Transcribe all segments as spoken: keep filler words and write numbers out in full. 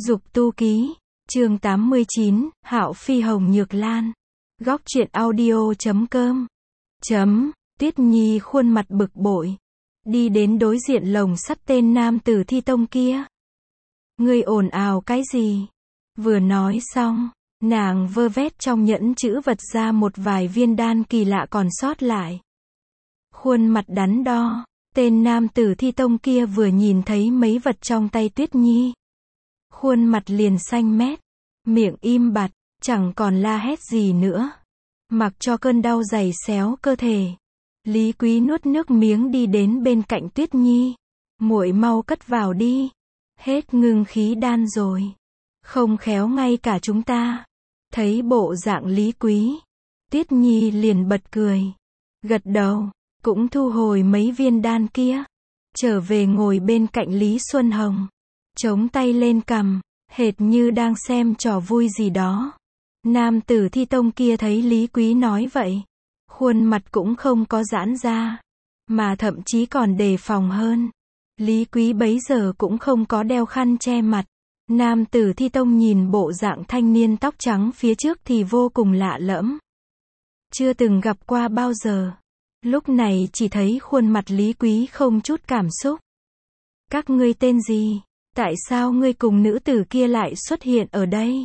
Dục tu ký, chương tám mươi chín, Hạo Phi Hồng Nhược Lan. Góc truyện audio chấm com. Chấm, Tuyết Nhi khuôn mặt bực bội. Đi đến đối diện lồng sắt tên nam tử thi tông kia. Ngươi ồn ào cái gì? Vừa nói xong, nàng vơ vét trong nhẫn chữ vật ra một vài viên đan kỳ lạ còn sót lại. Khuôn mặt đắn đo, tên nam tử thi tông kia vừa nhìn thấy mấy vật trong tay Tuyết Nhi. Khuôn mặt liền xanh mét, miệng im bặt, chẳng còn la hét gì nữa. Mặc cho cơn đau giày xéo cơ thể. Lý Quý nuốt nước miếng đi đến bên cạnh Tuyết Nhi. Muội mau cất vào đi. Hết ngưng khí đan rồi. Không khéo ngay cả chúng ta. Thấy bộ dạng Lý Quý, Tuyết Nhi liền bật cười. Gật đầu, cũng thu hồi mấy viên đan kia. Trở về ngồi bên cạnh Lý Xuân Hồng. Chống tay lên cằm, hệt như đang xem trò vui gì đó. Nam tử thi tông kia thấy Lý Quý nói vậy, khuôn mặt cũng không có giãn ra, mà thậm chí còn đề phòng hơn. Lý Quý bấy giờ cũng không có đeo khăn che mặt. Nam tử thi tông nhìn bộ dạng thanh niên tóc trắng phía trước thì vô cùng lạ lẫm. Chưa từng gặp qua bao giờ. Lúc này chỉ thấy khuôn mặt Lý Quý không chút cảm xúc. Các ngươi tên gì? Tại sao ngươi cùng nữ tử kia lại xuất hiện ở đây?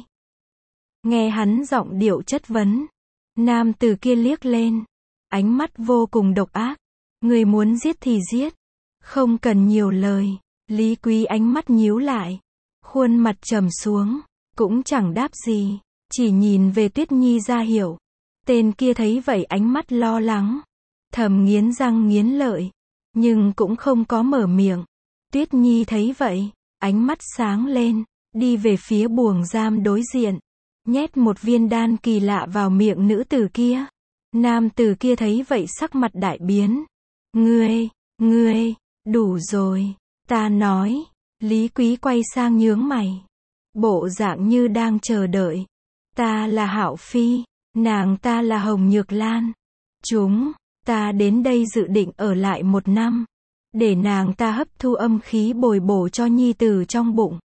Nghe hắn giọng điệu chất vấn. Nam tử kia liếc lên. Ánh mắt vô cùng độc ác. Ngươi muốn giết thì giết. Không cần nhiều lời. Lý Quý ánh mắt nhíu lại. Khuôn mặt trầm xuống. Cũng chẳng đáp gì. Chỉ nhìn về Tuyết Nhi ra hiểu. Tên kia thấy vậy ánh mắt lo lắng. Thầm nghiến răng nghiến lợi. Nhưng cũng không có mở miệng. Tuyết Nhi thấy vậy. Ánh mắt sáng lên, đi về phía buồng giam đối diện, nhét một viên đan kỳ lạ vào miệng nữ tử kia. Nam tử kia thấy vậy sắc mặt đại biến. Ngươi, ngươi, đủ rồi, ta nói. Lý Quý quay sang nhướng mày, bộ dạng như đang chờ đợi. Ta là Hạo Phi, nàng ta là Hồng Nhược Lan. Chúng, ta đến đây dự định ở lại một năm. Để nàng ta hấp thu âm khí bồi bổ cho nhi tử trong bụng.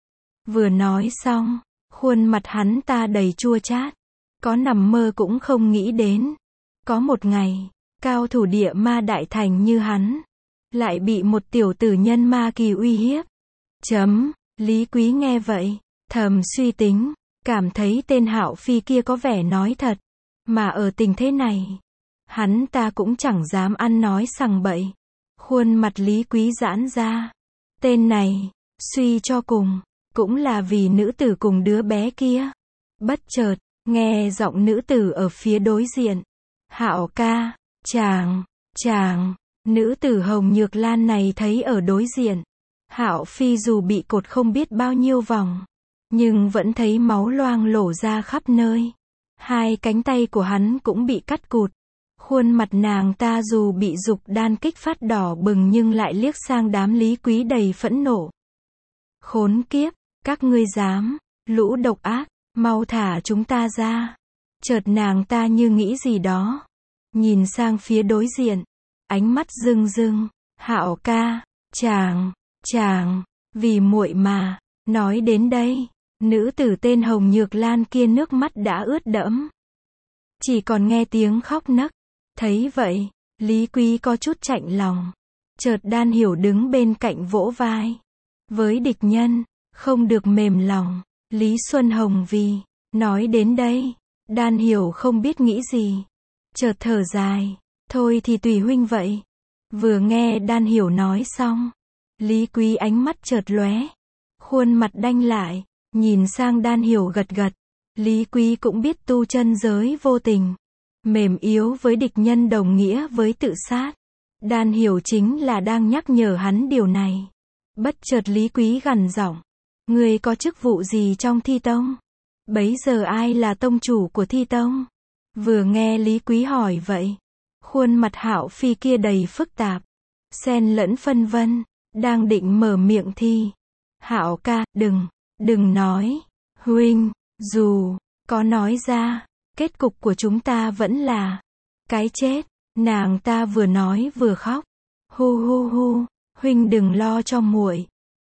Vừa nói xong, khuôn mặt hắn ta đầy chua chát. Có nằm mơ cũng không nghĩ đến. Có một ngày, cao thủ địa ma đại thành như hắn, lại bị một tiểu tử nhân ma kỳ uy hiếp. Chấm, Lý Quý nghe vậy, thầm suy tính, cảm thấy tên Hạo Phi kia có vẻ nói thật. Mà ở tình thế này, hắn ta cũng chẳng dám ăn nói sằng bậy. Khuôn mặt Lý Quý giãn ra. Tên này, suy cho cùng, cũng là vì nữ tử cùng đứa bé kia. Bất chợt, nghe giọng nữ tử ở phía đối diện. Hạo ca, chàng, chàng, nữ tử Hồng Nhược Lan này thấy ở đối diện. Hạo Phi dù bị cột không biết bao nhiêu vòng, nhưng vẫn thấy máu loang lổ ra khắp nơi. Hai cánh tay của hắn cũng bị cắt cụt. Khuôn mặt nàng ta dù bị dục đan kích phát đỏ bừng nhưng lại liếc sang đám Lý Quý đầy phẫn nộ. Khốn kiếp, các ngươi dám, lũ độc ác, mau thả chúng ta ra. Chợt nàng ta như nghĩ gì đó. Nhìn sang phía đối diện, ánh mắt rưng rưng. Hạo ca, chàng, chàng, vì muội mà. Nói đến đây, nữ tử tên Hồng Nhược Lan kia nước mắt đã ướt đẫm. Chỉ còn nghe tiếng khóc nấc. Thấy vậy, Lý Quý có chút chạnh lòng. Chợt Đan Hiểu đứng bên cạnh vỗ vai. Với địch nhân, không được mềm lòng. Lý Xuân Hồng vì, nói đến đây, Đan Hiểu không biết nghĩ gì. Chợt thở dài, thôi thì tùy huynh vậy. Vừa nghe Đan Hiểu nói xong, Lý Quý ánh mắt chợt lóe. Khuôn mặt đanh lại, nhìn sang Đan Hiểu gật gật. Lý Quý cũng biết tu chân giới vô tình. Mềm yếu với địch nhân đồng nghĩa với tự sát. Đan Hiểu chính là đang nhắc nhở hắn điều này. Bất chợt Lý Quý gằn giọng. Ngươi có chức vụ gì trong Thi Tông? Bấy giờ ai là tông chủ của Thi Tông? Vừa nghe Lý Quý hỏi vậy, khuôn mặt Hạo Phi kia đầy phức tạp, xen lẫn phân vân, đang định mở miệng thì. Hạo ca, đừng, đừng nói. Huynh, dù có nói ra, kết cục của chúng ta vẫn là cái chết. Nàng ta vừa nói vừa khóc. Hu hu hu, huynh đừng lo cho muội.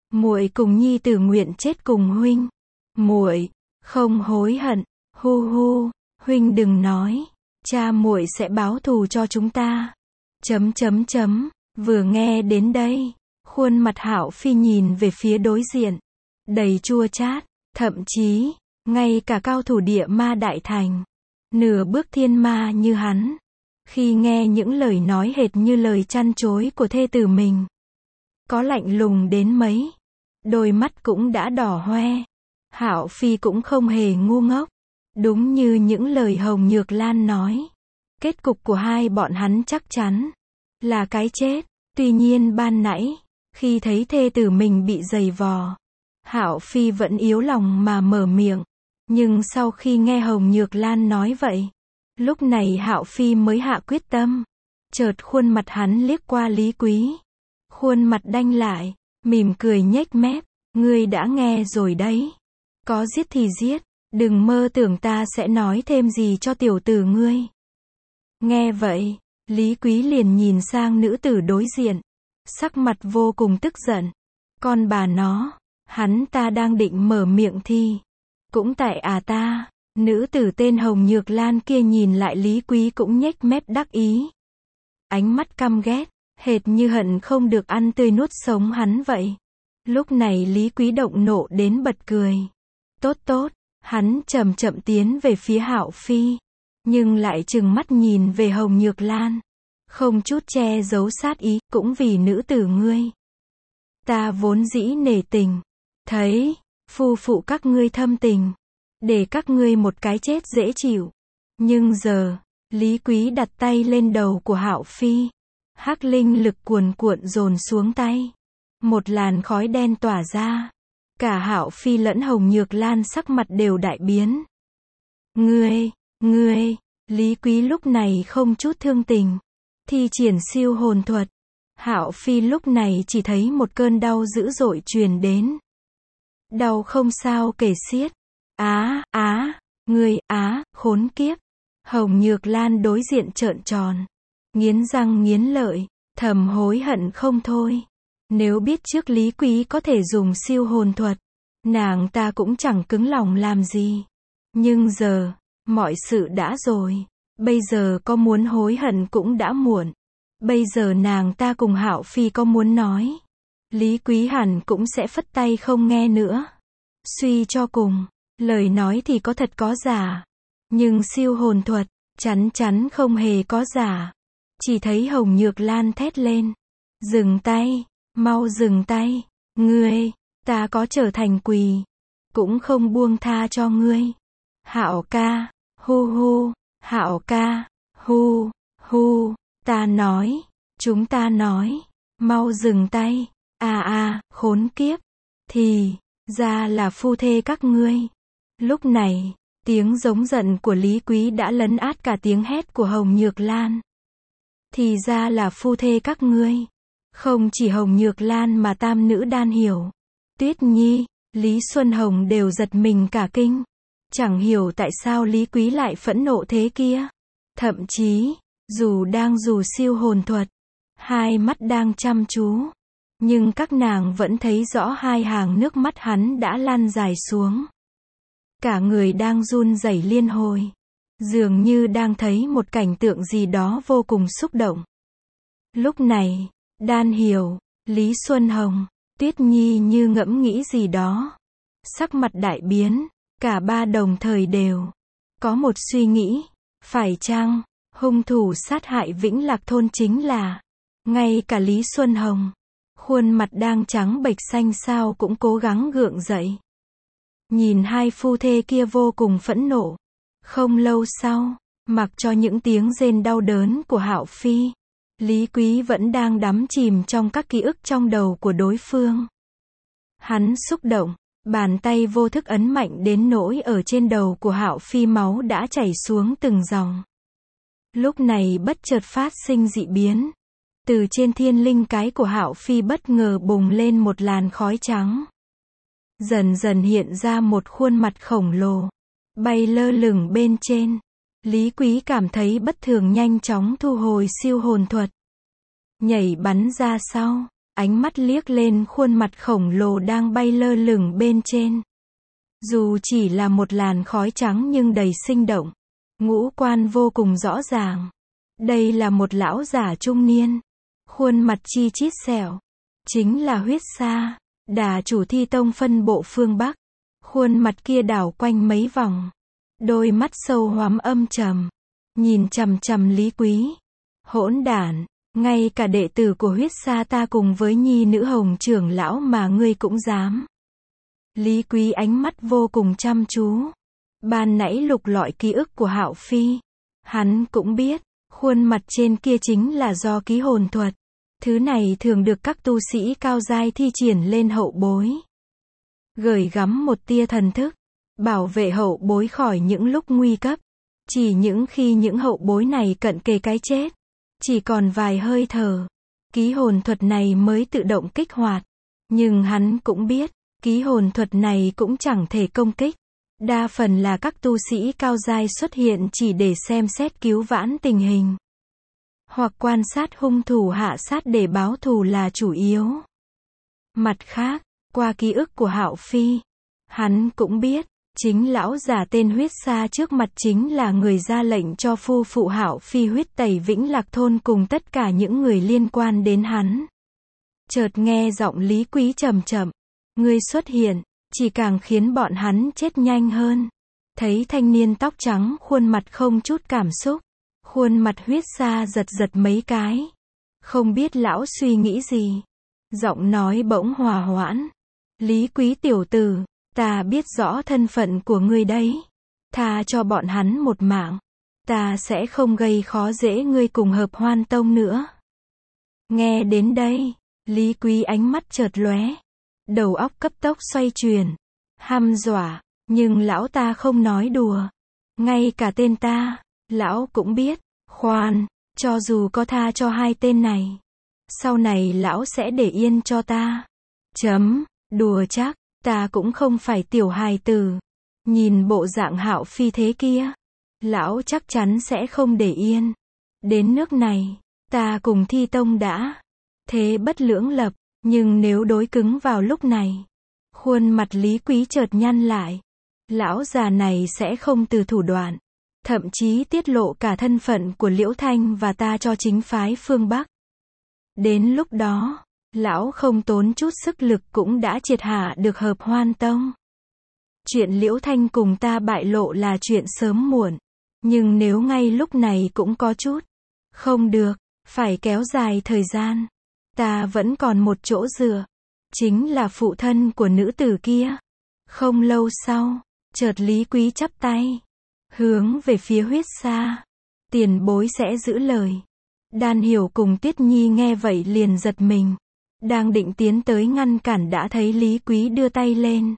Muội cùng nhi tử nguyện chết cùng huynh. Muội không hối hận. Hu hu, huynh đừng nói, cha muội sẽ báo thù cho chúng ta. Chấm chấm chấm, vừa nghe đến đây, khuôn mặt Hạo Phi nhìn về phía đối diện, đầy chua chát, thậm chí, ngay cả cao thủ địa ma đại thành, nửa bước thiên ma như hắn, khi nghe những lời nói hệt như lời chăn chối của thê tử mình, có lạnh lùng đến mấy, đôi mắt cũng đã đỏ hoe. Hạo Phi cũng không hề ngu ngốc, đúng như những lời Hồng Nhược Lan nói, kết cục của hai bọn hắn chắc chắn là cái chết. Tuy nhiên ban nãy, khi thấy thê tử mình bị giày vò, Hạo Phi vẫn yếu lòng mà mở miệng, nhưng sau khi nghe Hồng Nhược Lan nói vậy, lúc này Hạo Phi mới hạ quyết tâm. Chợt khuôn mặt hắn liếc qua Lý Quý, khuôn mặt đanh lại, mỉm cười nhếch mép, ngươi đã nghe rồi đấy, có giết thì giết, đừng mơ tưởng ta sẽ nói thêm gì cho tiểu tử ngươi. Nghe vậy, Lý Quý liền nhìn sang nữ tử đối diện, sắc mặt vô cùng tức giận. Con bà nó, hắn ta đang định mở miệng thì, cũng tại à ta, nữ tử tên Hồng Nhược Lan kia nhìn lại Lý Quý cũng nhếch mép đắc ý. Ánh mắt căm ghét, hệt như hận không được ăn tươi nuốt sống hắn vậy. Lúc này Lý Quý động nộ đến bật cười. Tốt tốt, hắn chậm chậm tiến về phía Hạo Phi, nhưng lại trừng mắt nhìn về Hồng Nhược Lan, không chút che giấu sát ý, cũng vì nữ tử ngươi. Ta vốn dĩ nể tình, thấy, phu phụ các ngươi thâm tình, để các ngươi một cái chết dễ chịu. Nhưng giờ, Lý Quý đặt tay lên đầu của Hạo Phi, hắc linh lực cuồn cuộn dồn xuống tay. Một làn khói đen tỏa ra. Cả Hạo Phi lẫn Hồng Nhược Lan sắc mặt đều đại biến. Ngươi, ngươi, Lý Quý lúc này không chút thương tình, thi triển siêu hồn thuật. Hạo Phi lúc này chỉ thấy một cơn đau dữ dội truyền đến. Đau không sao kể xiết. Á, á, ngươi, á, khốn kiếp. Hồng Nhược Lan đối diện trợn tròn, nghiến răng nghiến lợi, thầm hối hận không thôi. Nếu biết trước Lý Quý có thể dùng siêu hồn thuật, nàng ta cũng chẳng cứng lòng làm gì. Nhưng giờ, mọi sự đã rồi. Bây giờ có muốn hối hận cũng đã muộn. Bây giờ nàng ta cùng Hạo Phi có muốn nói, Lý Quý hẳn cũng sẽ phất tay không nghe nữa. Suy cho cùng, lời nói thì có thật có giả, nhưng siêu hồn thuật, chắn chắn không hề có giả. Chỉ thấy Hồng Nhược Lan thét lên. Dừng tay, mau dừng tay, ngươi, ta có trở thành quỳ, cũng không buông tha cho ngươi. Hạo ca, hu hu, Hạo ca, hu, hu, ta nói, chúng ta nói, mau dừng tay, à à, khốn kiếp, thì, ra là phu thê các ngươi. Lúc này, tiếng giống giận của Lý Quý đã lấn át cả tiếng hét của Hồng Nhược Lan. Thì ra là phu thê các ngươi. Không chỉ Hồng Nhược Lan mà tam nữ Đan Hiểu, Tuyết Nhi, Lý Xuân Hồng đều giật mình cả kinh. Chẳng hiểu tại sao Lý Quý lại phẫn nộ thế kia. Thậm chí, dù đang dù siêu hồn thuật, hai mắt đang chăm chú, nhưng các nàng vẫn thấy rõ hai hàng nước mắt hắn đã lan dài xuống. Cả người đang run rẩy liên hồi, dường như đang thấy một cảnh tượng gì đó vô cùng xúc động. Lúc này, Đan Hiểu, Lý Xuân Hồng, Tuyết Nhi như ngẫm nghĩ gì đó. Sắc mặt đại biến, cả ba đồng thời đều có một suy nghĩ, phải chăng hung thủ sát hại Vĩnh Lạc thôn chính là, ngay cả Lý Xuân Hồng, khuôn mặt đang trắng bệch xanh xao cũng cố gắng gượng dậy. Nhìn hai phu thê kia vô cùng phẫn nộ. Không lâu sau, mặc cho những tiếng rên đau đớn của Hạo Phi, Lý Quý vẫn đang đắm chìm trong các ký ức trong đầu của đối phương. Hắn xúc động, bàn tay vô thức ấn mạnh đến nỗi ở trên đầu của Hạo Phi máu đã chảy xuống từng dòng. Lúc này bất chợt phát sinh dị biến. Từ trên thiên linh cái của Hạo Phi bất ngờ bùng lên một làn khói trắng. Dần dần hiện ra một khuôn mặt khổng lồ, bay lơ lửng bên trên. Lý Quý cảm thấy bất thường nhanh chóng thu hồi siêu hồn thuật. Nhảy bắn ra sau. ánh mắt liếc lên khuôn mặt khổng lồ đang bay lơ lửng bên trên. Dù chỉ là một làn khói trắng nhưng đầy sinh động, ngũ quan vô cùng rõ ràng. Đây là một lão giả trung niên, khuôn mặt chi chít sẹo, chính là Huyết Sa, đà chủ Thi Tông phân bộ phương Bắc. Khuôn mặt kia đảo quanh mấy vòng, đôi mắt sâu hoắm âm trầm, nhìn chằm chằm Lý Quý. Hỗn đản, ngay cả đệ tử của Huyết Sa ta cùng với nhi nữ Hồng trưởng lão mà ngươi cũng dám. Lý Quý ánh mắt vô cùng chăm chú. Ban nãy lục lọi ký ức của Hạo Phi, hắn cũng biết, khuôn mặt trên kia chính là do ký hồn thuật. Thứ này thường được các tu sĩ cao giai thi triển lên hậu bối, gửi gắm một tia thần thức, bảo vệ hậu bối khỏi những lúc nguy cấp. Chỉ những khi những hậu bối này cận kề cái chết, chỉ còn vài hơi thở, ký hồn thuật này mới tự động kích hoạt. Nhưng hắn cũng biết, ký hồn thuật này cũng chẳng thể công kích. Đa phần là các tu sĩ cao giai xuất hiện chỉ để xem xét cứu vãn tình hình, hoặc quan sát hung thủ hạ sát để báo thù là chủ yếu. Mặt khác, qua ký ức của Hạo Phi, hắn cũng biết, chính lão già tên Huyết Sa trước mặt chính là người ra lệnh cho phu phụ Hạo Phi huyết tẩy Vĩnh Lạc thôn cùng tất cả những người liên quan đến hắn. Chợt nghe giọng Lý Quý trầm chậm, ngươi xuất hiện, chỉ càng khiến bọn hắn chết nhanh hơn. Thấy thanh niên tóc trắng khuôn mặt không chút cảm xúc, khuôn mặt Huyết Sa giật giật mấy cái. Không biết lão suy nghĩ gì. Giọng nói bỗng hòa hoãn. Lý Quý tiểu tử, ta biết rõ thân phận của ngươi đấy. Tha cho bọn hắn một mạng, ta sẽ không gây khó dễ ngươi cùng Hợp Hoan Tông nữa. Nghe đến đây, Lý Quý ánh mắt chợt lóe, đầu óc cấp tốc xoay chuyển, hăm dọa, nhưng lão ta không nói đùa. Ngay cả tên ta, lão cũng biết. Khoan, cho dù có tha cho hai tên này, sau này lão sẽ để yên cho ta. Chấm, đùa chắc, ta cũng không phải tiểu hài tử. Nhìn bộ dạng Hạo Phi thế kia, lão chắc chắn sẽ không để yên. Đến nước này, ta cùng Thi Tông đã thế bất lưỡng lập, nhưng nếu đối cứng vào lúc này, khuôn mặt Lý Quý chợt nhăn lại. Lão già này sẽ không từ thủ đoạn, thậm chí tiết lộ cả thân phận của Liễu Thanh và ta cho chính phái phương Bắc. Đến lúc đó, lão không tốn chút sức lực cũng đã triệt hạ được Hợp Hoan Tông. Chuyện Liễu Thanh cùng ta bại lộ là chuyện sớm muộn, nhưng nếu ngay lúc này cũng có chút không được, phải kéo dài thời gian. Ta vẫn còn một chỗ dựa, chính là phụ thân của nữ tử kia. Không lâu sau, chợt Lý Quý chắp tay, hướng về phía Huyết Sa. Tiền bối sẽ giữ lời. Đan Hiểu cùng Tiết Nhi nghe vậy liền giật mình. Đang định tiến tới ngăn cản đã thấy Lý Quý đưa tay lên.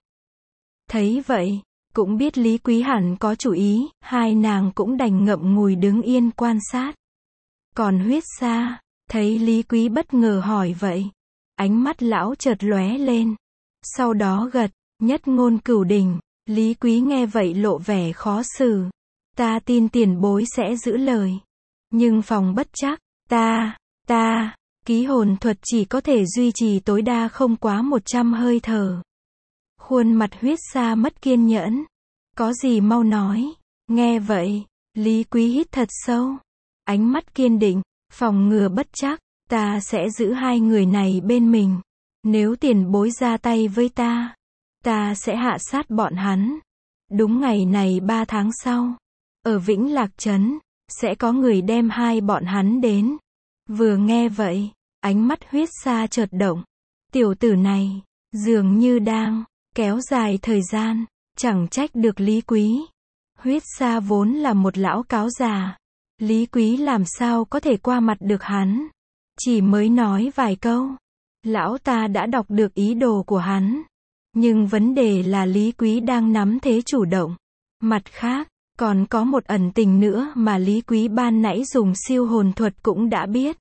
Thấy vậy, cũng biết Lý Quý hẳn có chủ ý, hai nàng cũng đành ngậm ngùi đứng yên quan sát. Còn Huyết Sa, thấy Lý Quý bất ngờ hỏi vậy, ánh mắt lão chợt lóe lên. Sau đó gật, nhất ngôn cửu đỉnh. Lý Quý nghe vậy lộ vẻ khó xử. Ta tin tiền bối sẽ giữ lời. Nhưng phòng bất chắc, ta, ta, ký hồn thuật chỉ có thể duy trì tối đa không quá một trăm hơi thở. Khuôn mặt Huyết Sa mất kiên nhẫn. Có gì mau nói. Nghe vậy, Lý Quý hít thật sâu. Ánh mắt kiên định, phòng ngừa bất chắc, ta sẽ giữ hai người này bên mình. Nếu tiền bối ra tay với ta, ta sẽ hạ sát bọn hắn. Đúng ngày này ba tháng sau, ở Vĩnh Lạc Trấn, sẽ có người đem hai bọn hắn đến. Vừa nghe vậy, ánh mắt Huyết Sa chợt động. Tiểu tử này, dường như đang kéo dài thời gian, chẳng trách được Lý Quý. Huyết Sa vốn là một lão cáo già. Lý Quý làm sao có thể qua mặt được hắn. Chỉ mới nói vài câu, lão ta đã đọc được ý đồ của hắn. Nhưng vấn đề là Lý Quý đang nắm thế chủ động. Mặt khác, còn có một ẩn tình nữa mà Lý Quý ban nãy dùng siêu hồn thuật cũng đã biết.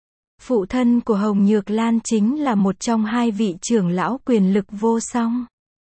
Phụ thân của Hồng Nhược Lan chính là một trong hai vị trưởng lão quyền lực vô song.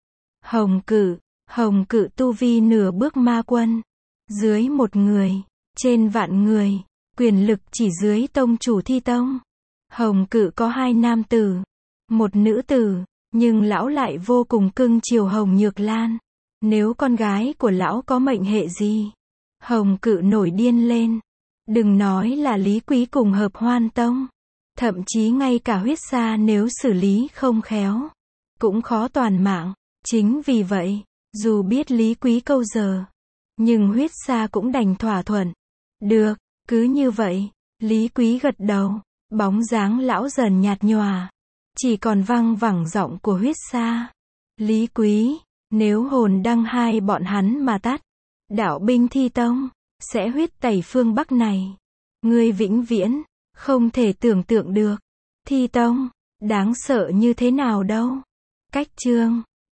Hồng Cự, Hồng Cự tu vi nửa bước ma quân. Dưới một người, trên vạn người, quyền lực chỉ dưới tông chủ Thi Tông. Hồng Cự có hai nam tử, một nữ tử, nhưng lão lại vô cùng cưng chiều Hồng Nhược Lan. Nếu con gái của lão có mệnh hệ gì, Hồng Cự nổi điên lên. Đừng nói là Lý Quý cùng Hợp Hoan Tông, thậm chí ngay cả Huyết Sa nếu xử lý không khéo, cũng khó toàn mạng. Chính vì vậy, dù biết Lý Quý câu giờ, nhưng Huyết Sa cũng đành thỏa thuận. Được, cứ như vậy. Lý Quý gật đầu, bóng dáng lão dần nhạt nhòa, chỉ còn văng vẳng giọng của Huyết Sa. Lý Quý, nếu hồn đăng hai bọn hắn mà tắt, đạo binh Thi Tông sẽ huyết tẩy phương Bắc này. Ngươi vĩnh viễn không thể tưởng tượng được Thi Tông đáng sợ như thế nào đâu. Cách chương